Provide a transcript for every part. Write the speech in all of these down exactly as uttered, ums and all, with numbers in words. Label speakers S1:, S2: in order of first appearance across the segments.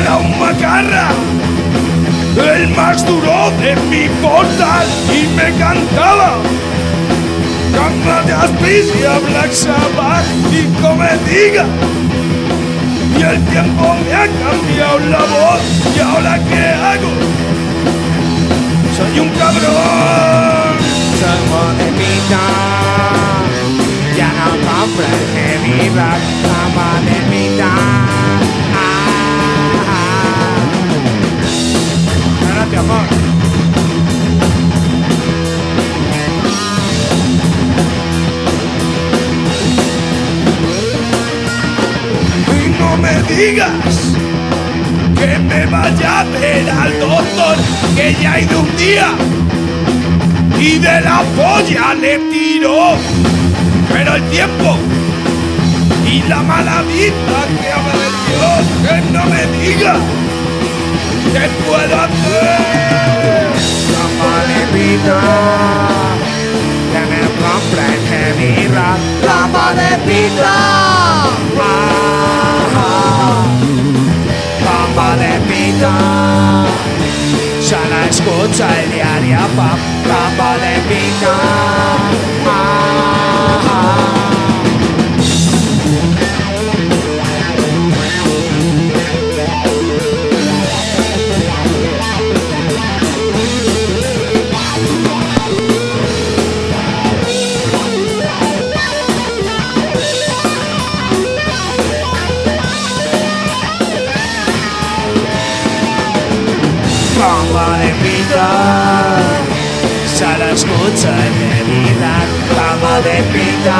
S1: era un macarra, el más duro de mi portal, y me cantaba Cama de Asfixia, Black Sabbath y Comediga. Y el tiempo me ha cambiado la voz, y ahora ¿qué hago? Soy un cabrón.
S2: Soy modernita, ya no compro el heavy rock. Soy modernita. Ah, ah. Espérate, amor.
S1: No me digas que me vaya a ver al doctor, que ya ha ido un día y de la polla le tiró, pero el tiempo y la mala vista que apareció, que no me diga qué puedo hacer.
S2: Como le pido que me compre el heavy rock. Como le pido. Como le pido, solo escucha el diario pop. Como le pido, ah, ah. Como le pido, solo escucho el heavy rock. Como le pido,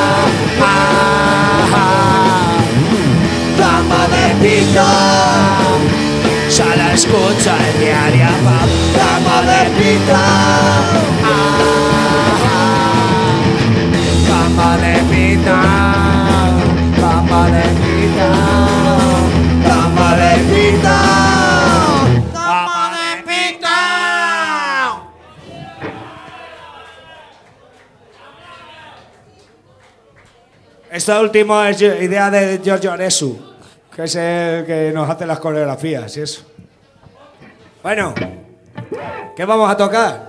S2: ah, ah. Como le pido, solo escucho el diario pop. Como le pido, ah, ah. Como le pido, como le pido, como le pido.
S3: Esto último es idea de Giorgio Aresu, que es el que nos hace las coreografías y eso. Bueno, ¿qué vamos a tocar?